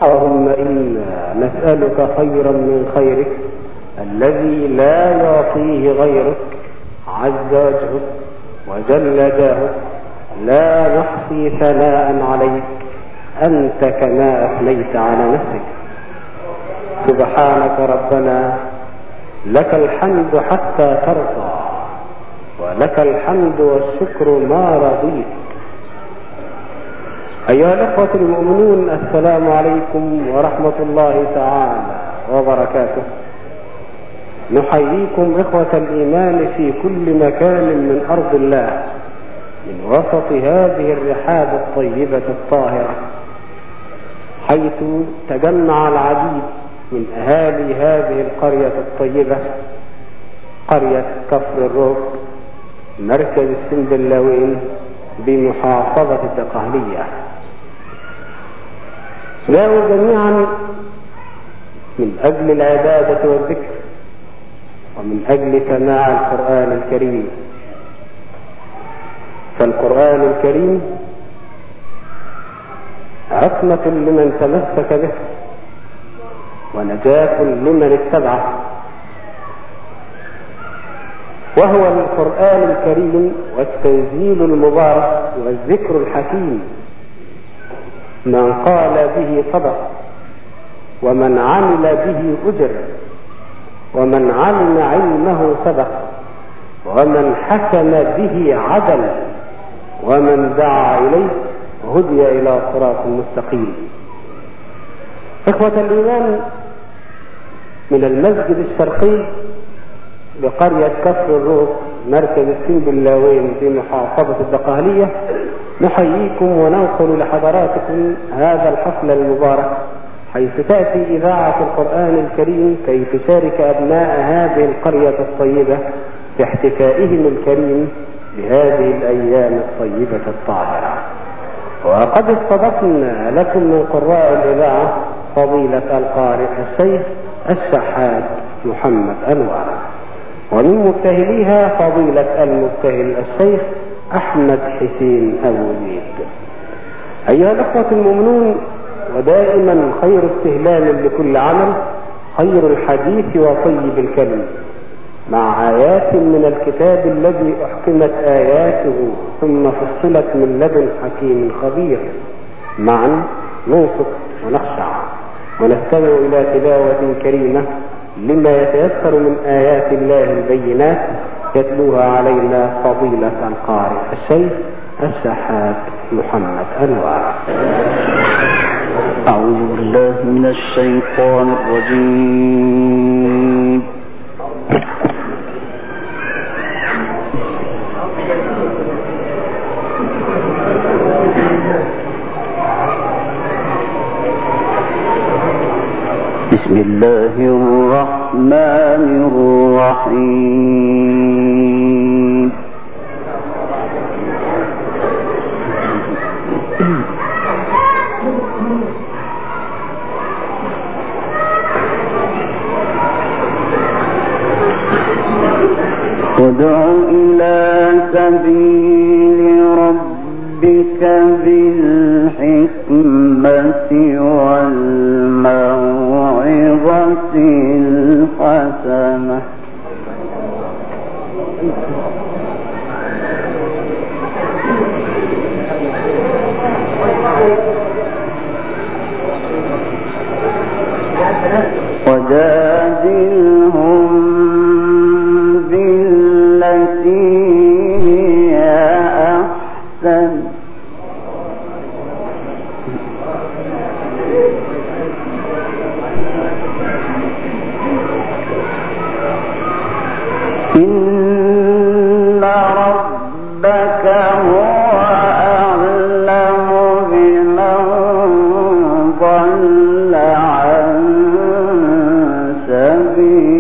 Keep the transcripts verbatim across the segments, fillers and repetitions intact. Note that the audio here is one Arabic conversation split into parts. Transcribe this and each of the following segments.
اللهم إنا نسألك خيرا من خيرك الذي لا يعطيه غيرك، عز وجهك وجل جاهك، لا نحصي ثناء عليك أنت كما أثنيت على نفسك. سبحانك ربنا، لك الحمد حتى ترضى، ولك الحمد والشكر ما رضيت. أيها الأخوة المؤمنون، السلام عليكم ورحمة الله تعالى وبركاته. نحييكم إخوة الإيمان في كل مكان من أرض الله، من وسط هذه الرحاب الطيبة الطاهرة، حيث تجمع العديد من أهالي هذه القرية الطيبة، قرية كفر الروك، مركز السنبلاوين بمحافظة الدقهلية. جاءوا جميعا من أجل العبادة والذكر، ومن أجل سماع القرآن الكريم. فالقرآن الكريم عصمة لمن تمسك به، ونجاة لمن اتبعه. وهو القرآن الكريم والتنزيل المبارك والذكر الحكيم، من قال به صدق، ومن عمل به أجر، ومن علم علمه سبق، ومن حكم به عدل، ومن دعا إليه هدي إلى صراط مستقيم. إخوة الإيمان، من المسجد الشرقي بقرية كفر الروك، مركز السنبلاوين في محافظة الدقهلية، نحييكم وننقل لحضراتكم هذا الحفل المبارك، حيث تأتي إذاعة القرآن الكريم كي تشارك أبناء هذه القرية الطيبة في احتفائهم الكريم بهذه الأيام الطيبة الطاهرة. وقد استضفنا لكم من قراء الإذاعة فضيلة القارئ الشيخ الشحات محمد أنور، ومن مبتهليها فضيلة المبتهل الشيخ أحمد حسين أبو زيد. أيها الأخوة المؤمنون، ودائما خير استهلال لكل عمل خير الحديث وطيب الكلم، مع آيات من الكتاب الذي أحكمت آياته ثم فصلت من لدن حكيم خبير. معا ننصت ونخشع ونستمع إلى تلاوة كريمة لما يتيسر من آيات الله البينات، يتلوها علينا فضيلة القارئ الشيخ الشحات محمد أنور. أعوذ بالله من الشيطان الرجيم. بسم الله الرحمن الرحيم. ادع إلى سبيل ربك بالحكمة والموعظة الحسنة وجادلهم بالتي هي أحسن إن ربك هو أعلم بمن ضل عن سبيله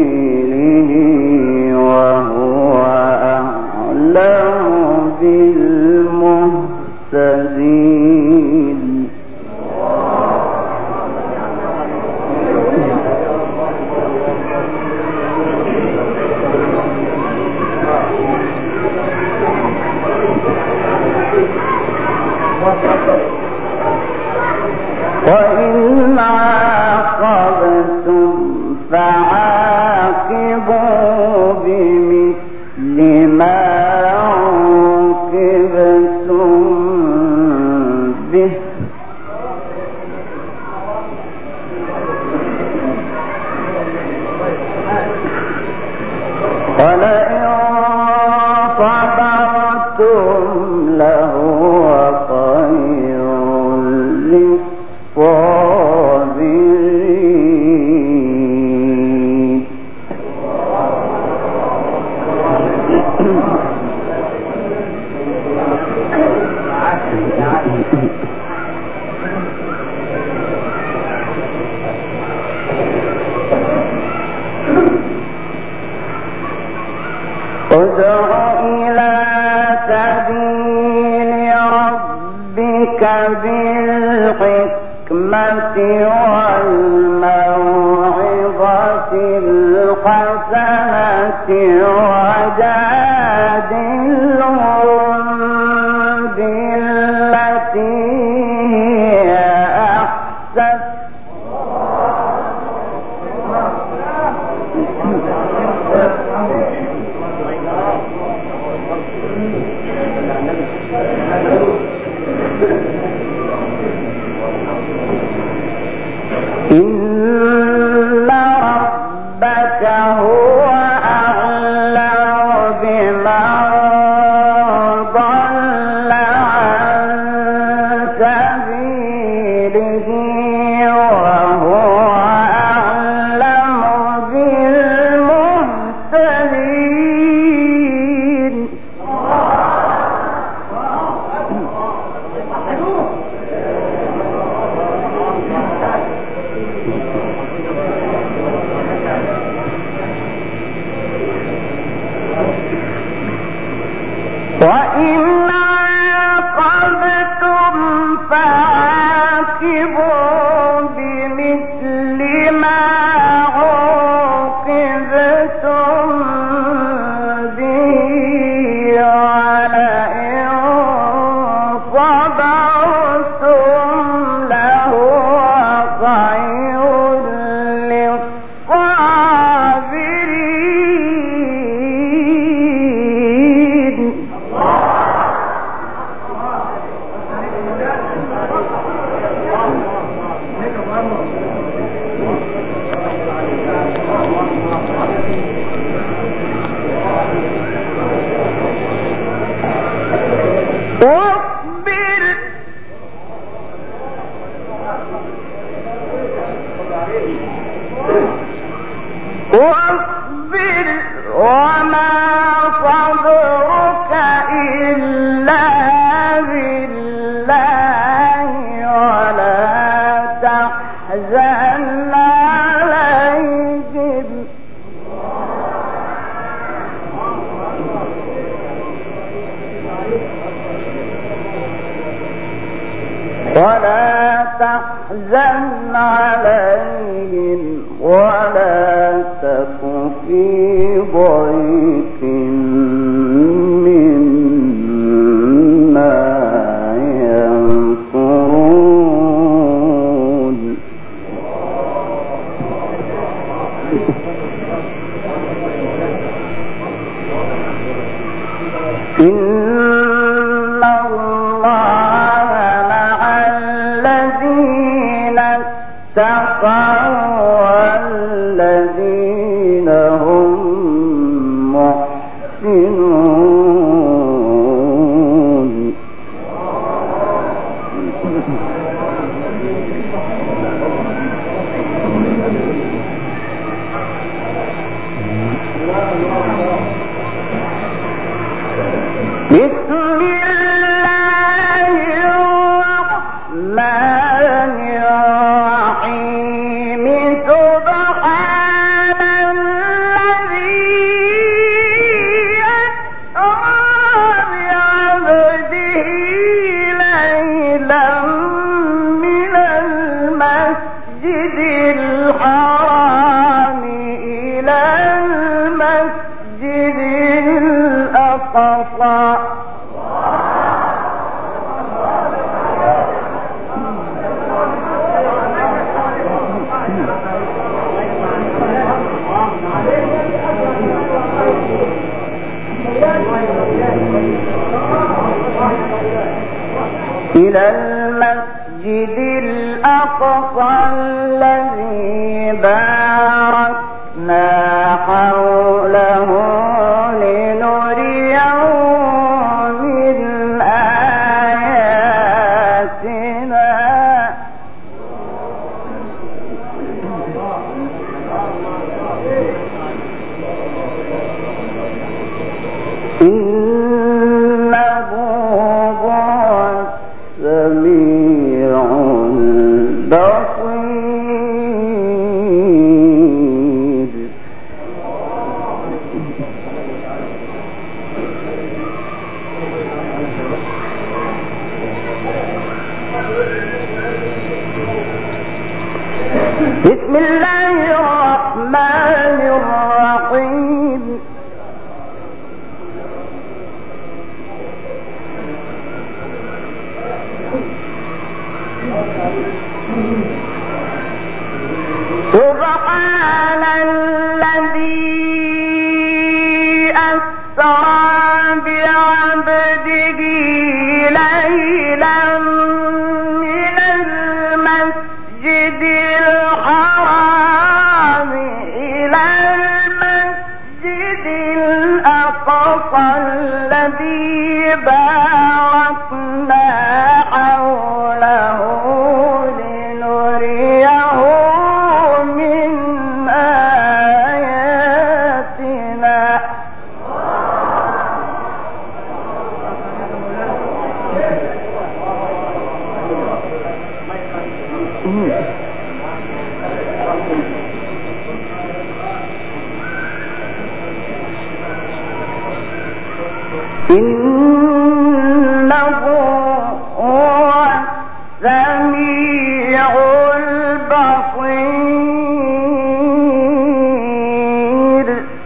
ولئن صبرتم لهو خير للصابرين. ادع إلى سبيل ربك بالحكمة والموعظة الحسنة وجادلهم بالتي هي أحسن إن ربك هو أعلم بمن ضل عن سبيله وهو أعلم بالمهتدين. وإن عاقبتم فعاقبوا بمثل ما عوقبتم به ولئن صبرتم لهو خير للصابرين. واصبر واصبر وما صبرك إلا بالله ولا تحزن عليهم ولا تحزن عليهم ولا تك في ضيق مما يمكرون. إن الله مع الذين اتقوا والذين هم محسنون. بسم الله الرحمن الرحيم. سبحان الذي أسرى بعبده ليلا من المسجد الحرام إلى المسجد الأقصى إلى المسجد الأقصى الذي باركنا حوله بسم الله الرحمن الرحيم سبحان الذي أسرى بعبده ليلا من المسجد الحرام إلى المسجد الأقصى الذي باركنا حوله لنريه من آياتنا إنه هو السميع البصير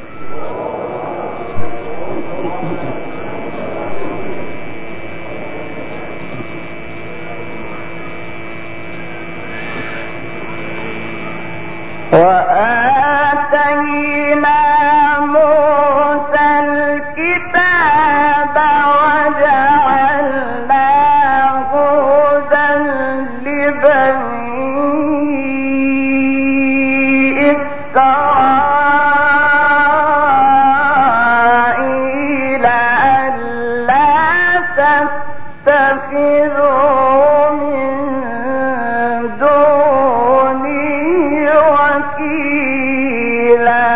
وآتينا موسى الكتاب وجعلناه هدى لبني إسرائيل ألا تتخذوا من دوني وكيلا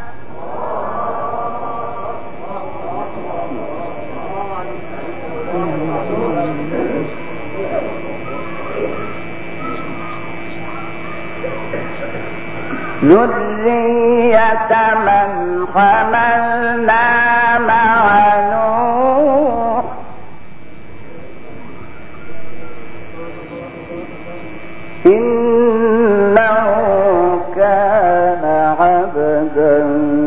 ذرية من حملنا مع نوح إنه كان عبدا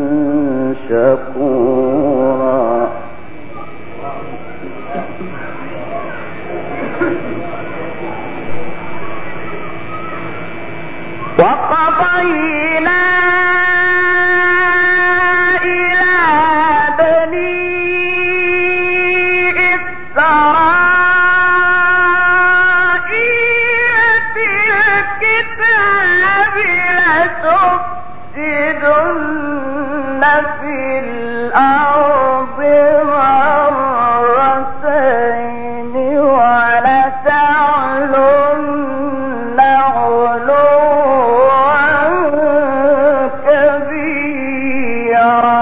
شكورا وقضينا إلى بني إسرائيل في الكتاب لتفسدن في الأرض مرتين ولتعلن علوا كبيرا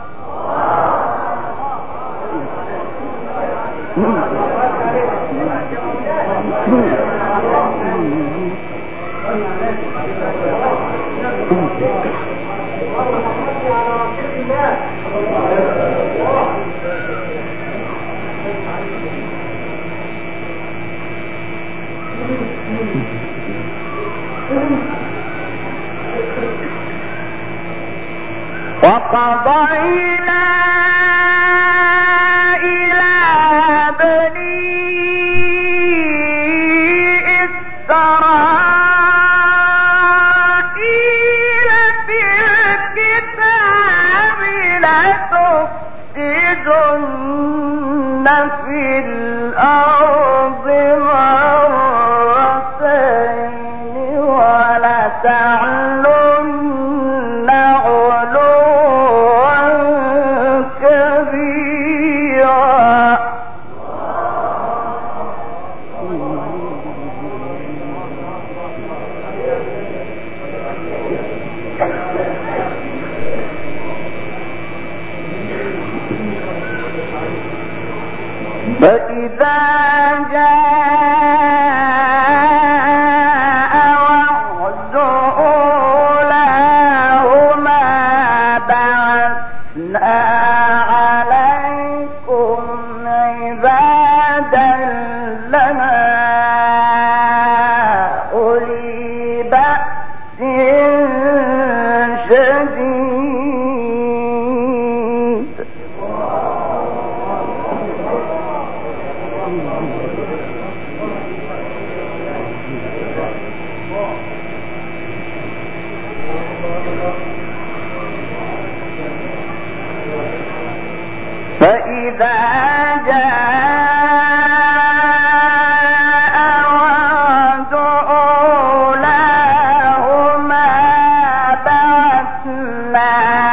وقضينا إلى بني إسرائيل في الكتاب لتفسدن في الأرض مرتين ولتعلن علوا كبيرا فإذا جاء وعد شديد فإذا جاء وعد أولاهما بعثنا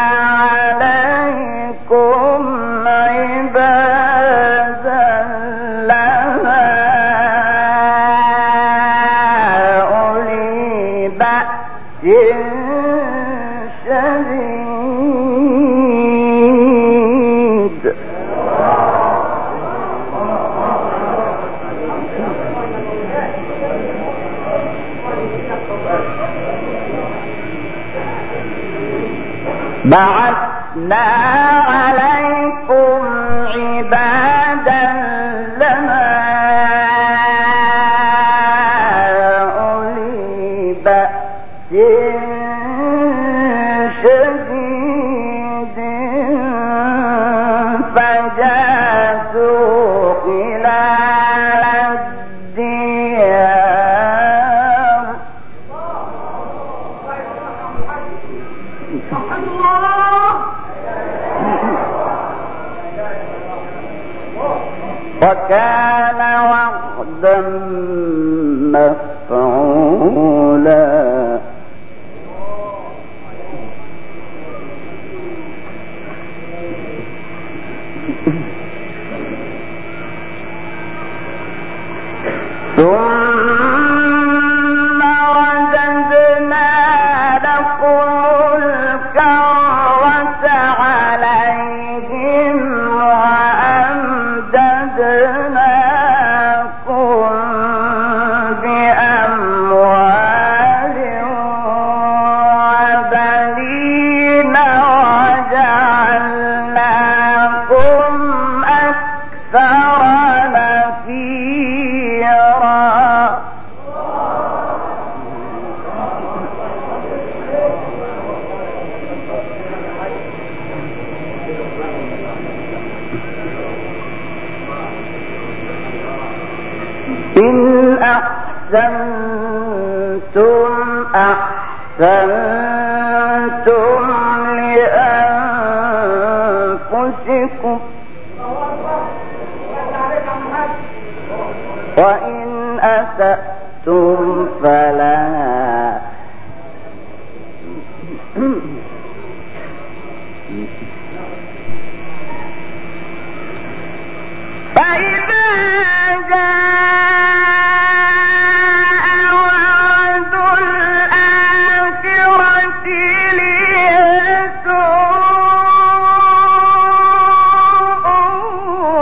عليكم عبادا لنا أولي بأس شديد بعثنا عليكم عبادا لنا أولي بأس شديد فجاسوا خلال الديار وكان وعدا مفعولا ثم رددنا لكم الكرة عليهم وأمددناكم بأموال وبنين وجعلناكم أكثر نفيرا إن أحسنتم أحسنتم لأنفسكم وإن أسأتم فلها فإذا جاء وعد الآخرة ليسوءوا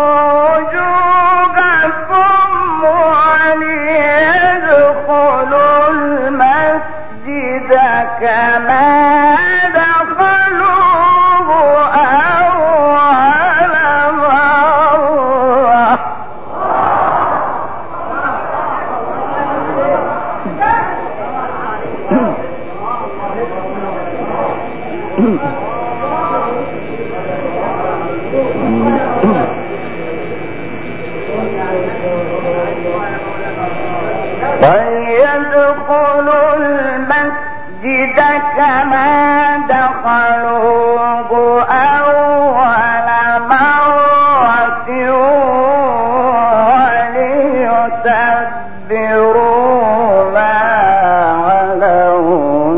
وجوهكم وليدخلوا المسجد كما دخلوه أول مرة وليدخلوا المسجد كما دخلوه أول مرة وليتبروا ما علوا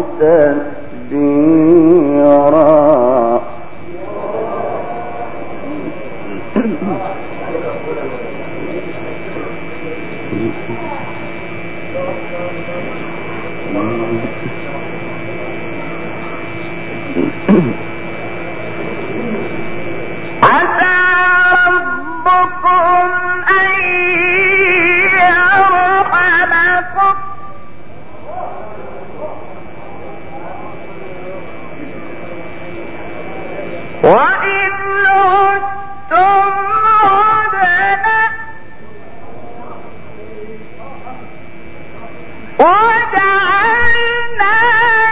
تتبيرا عسى ربكم أن يرحمكم وإن عدتم عدنا وجعلنا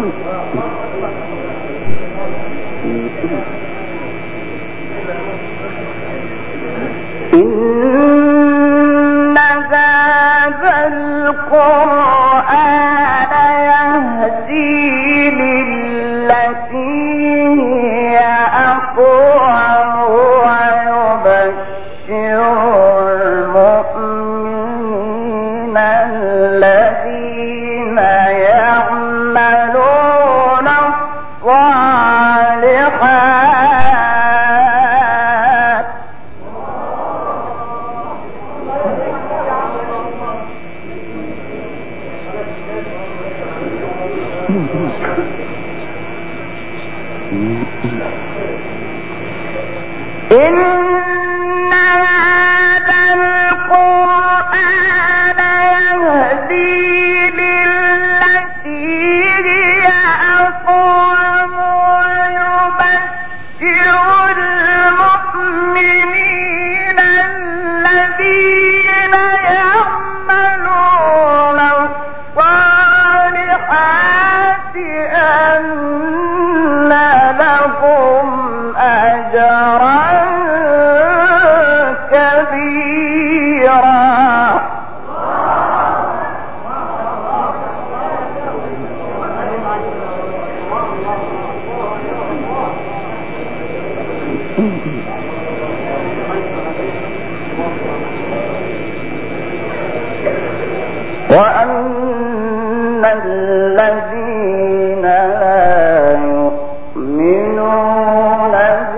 إن هذا القرآن يهدي للتي هي أقوم ويبشر المؤمنين الذين يعملون الصالحات إن هذا القرآن يهدي للتي هي أقوم ويبشر المؤمنين الذين يعملون الصالحات أن لهم أجرا كبيرا. وأن الذين لا يؤمنون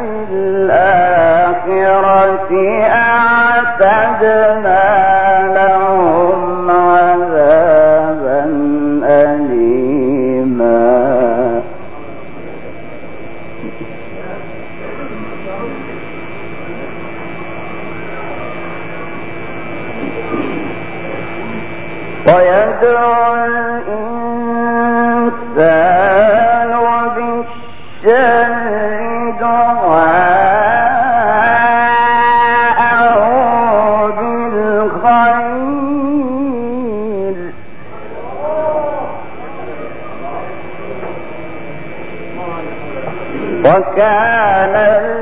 بالآخرة أعتدنا لهم عذابا أليما. ويدعو الإنسان بالشر دعاءه بالخير وكان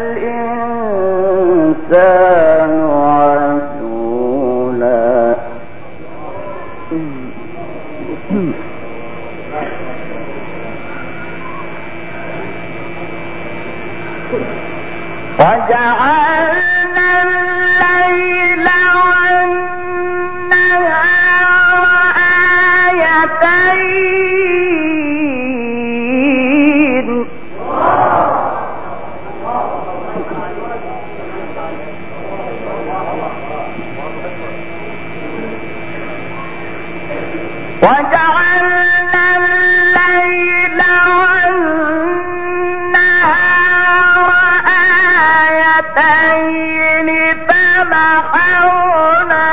الإنسان عجولا. وجعلنا الليل والنهار آيتين وجعلنا الليل والنهار آيتين فمحونا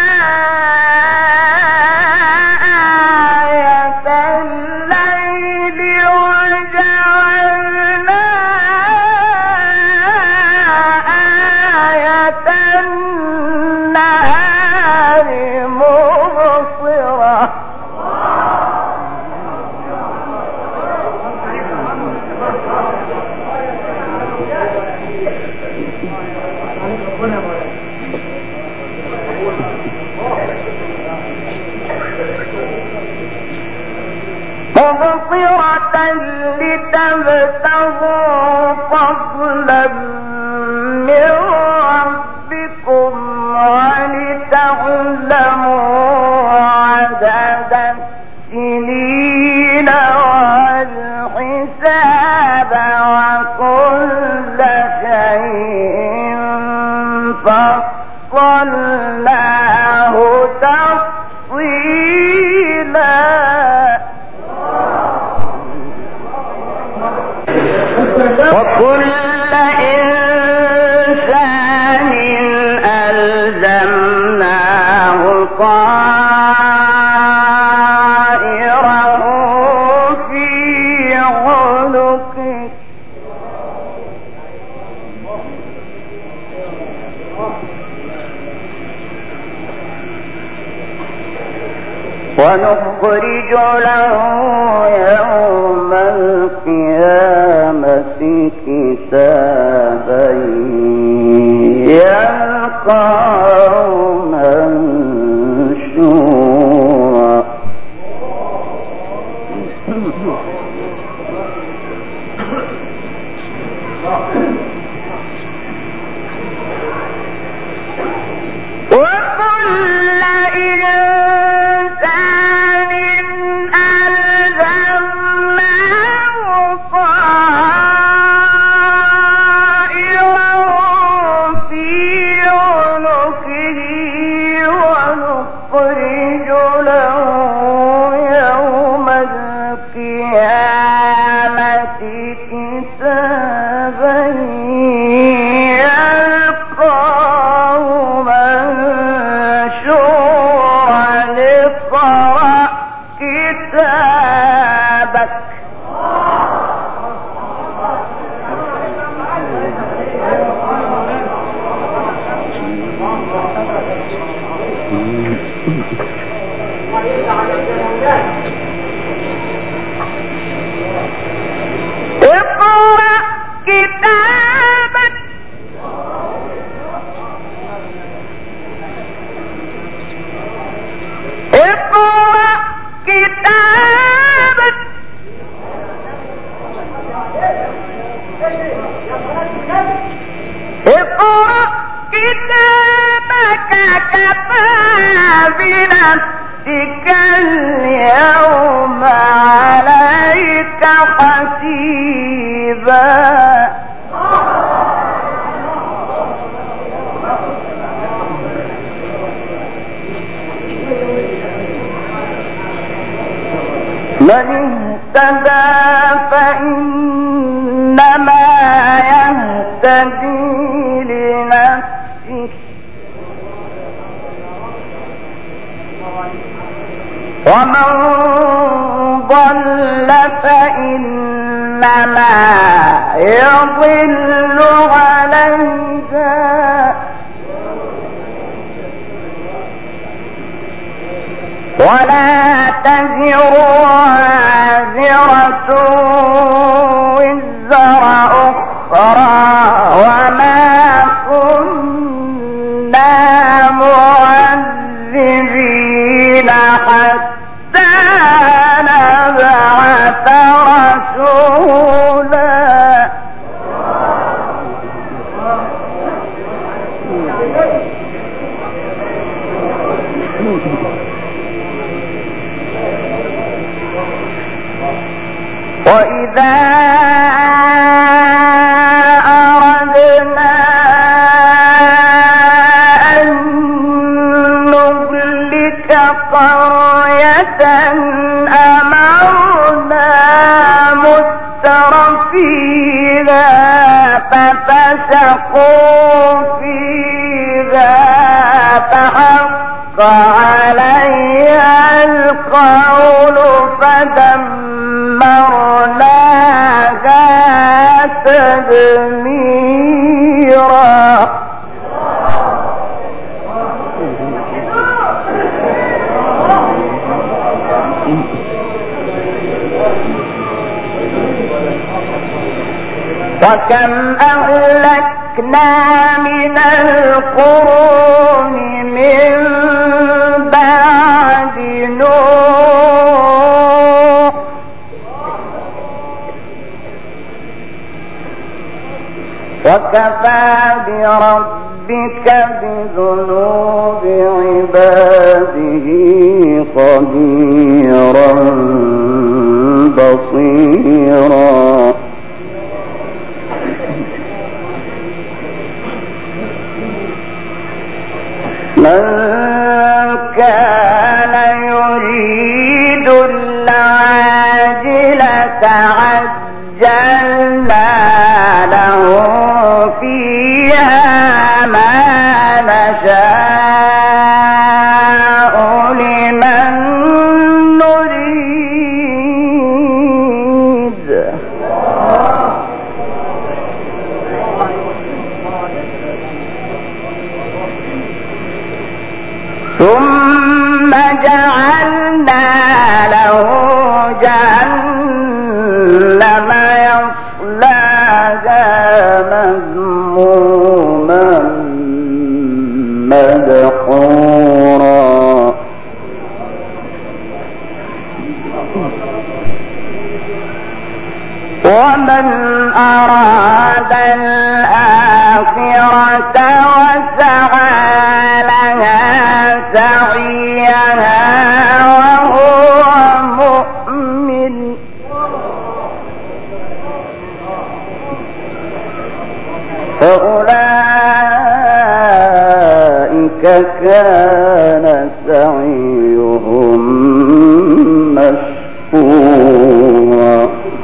آية الليل وجعلنا آية النهار مبصرة. مبصرة لتبتغوا فضلا من ربكم ولتعلموا عدد السنين والحساب وكل شيء فصلناه تفصيلا. وكل إنسان ألزمناه طائره في عنقه ونخرج له يوم من اهتدى فإنما يهتدي لنفسه ومن ضل فإنما يضل عليها ولا تزر وازرة وزر أخرى وما كنا معذبين حتى نبعث رسولا وإذا أردنا أن نهلك قرية أمرنا مترفيها ففسقوا فيها فحق عليها القول فدمرناها تدميرا وكم أهلكنا من القرون من بعد نوح وكفى بربك بذنوب عباده خبيرا بصيرا من كان يريد العاجلة عجلنا له فيها ما نشاء لمن نريد ثم جعلنا له جهنم يصلاها مذموما مدحورا ومن أراد الآخرة وسعى لها سعيها وهو مؤمن فأولئك كان سعيهم مشكورا.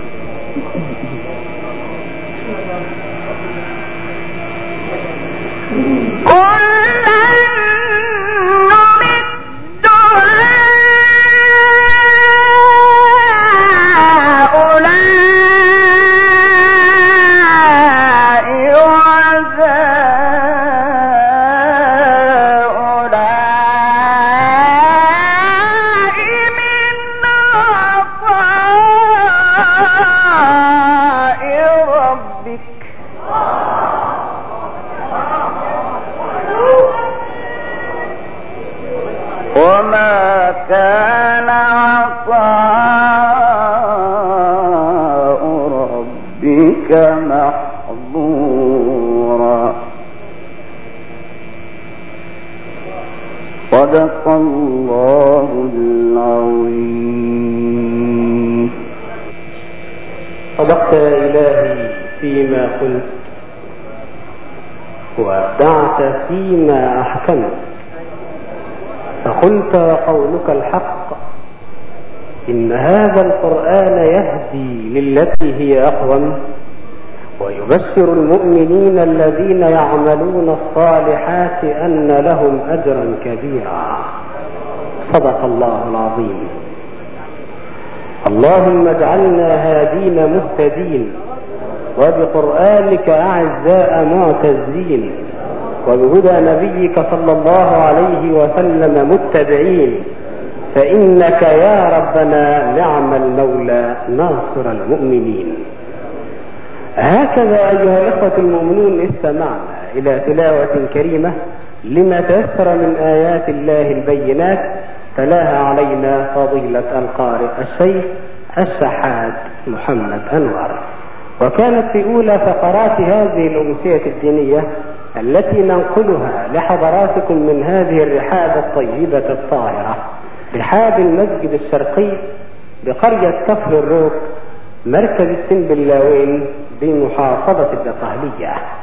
محظورا. صدق الله العظيم. صدقت إلهي فيما قلت وأبدعت فيما أحكمت، فقلت وقولك الحق إن هذا القرآن يهدي للتي هي أقوم ويبشر المؤمنين الذين يعملون الصالحات أن لهم أجرا كبيرا. صدق الله العظيم. اللهم اجعلنا هادين مهتدين، وبقرآنك أعزاء معتزين، وبهدى نبيك صلى الله عليه وسلم متبعين، فإنك يا ربنا نعم المولى ناصر المؤمنين. هكذا أيها الإخوة المؤمنون استمعنا إلى تلاوة كريمة لما تيسر من آيات الله البينات، تلاها علينا فضيلة القارئ الشيخ الشحات محمد أنور. وكانت في أولى فقرات هذه الأمسية الدينية التي ننقلها لحضراتكم من هذه الرحاب الطيبة الطاهرة، رحاب المسجد الشرقي بقرية كفر الروك، مركز السنبلاوين بمحافظة الدقهلية.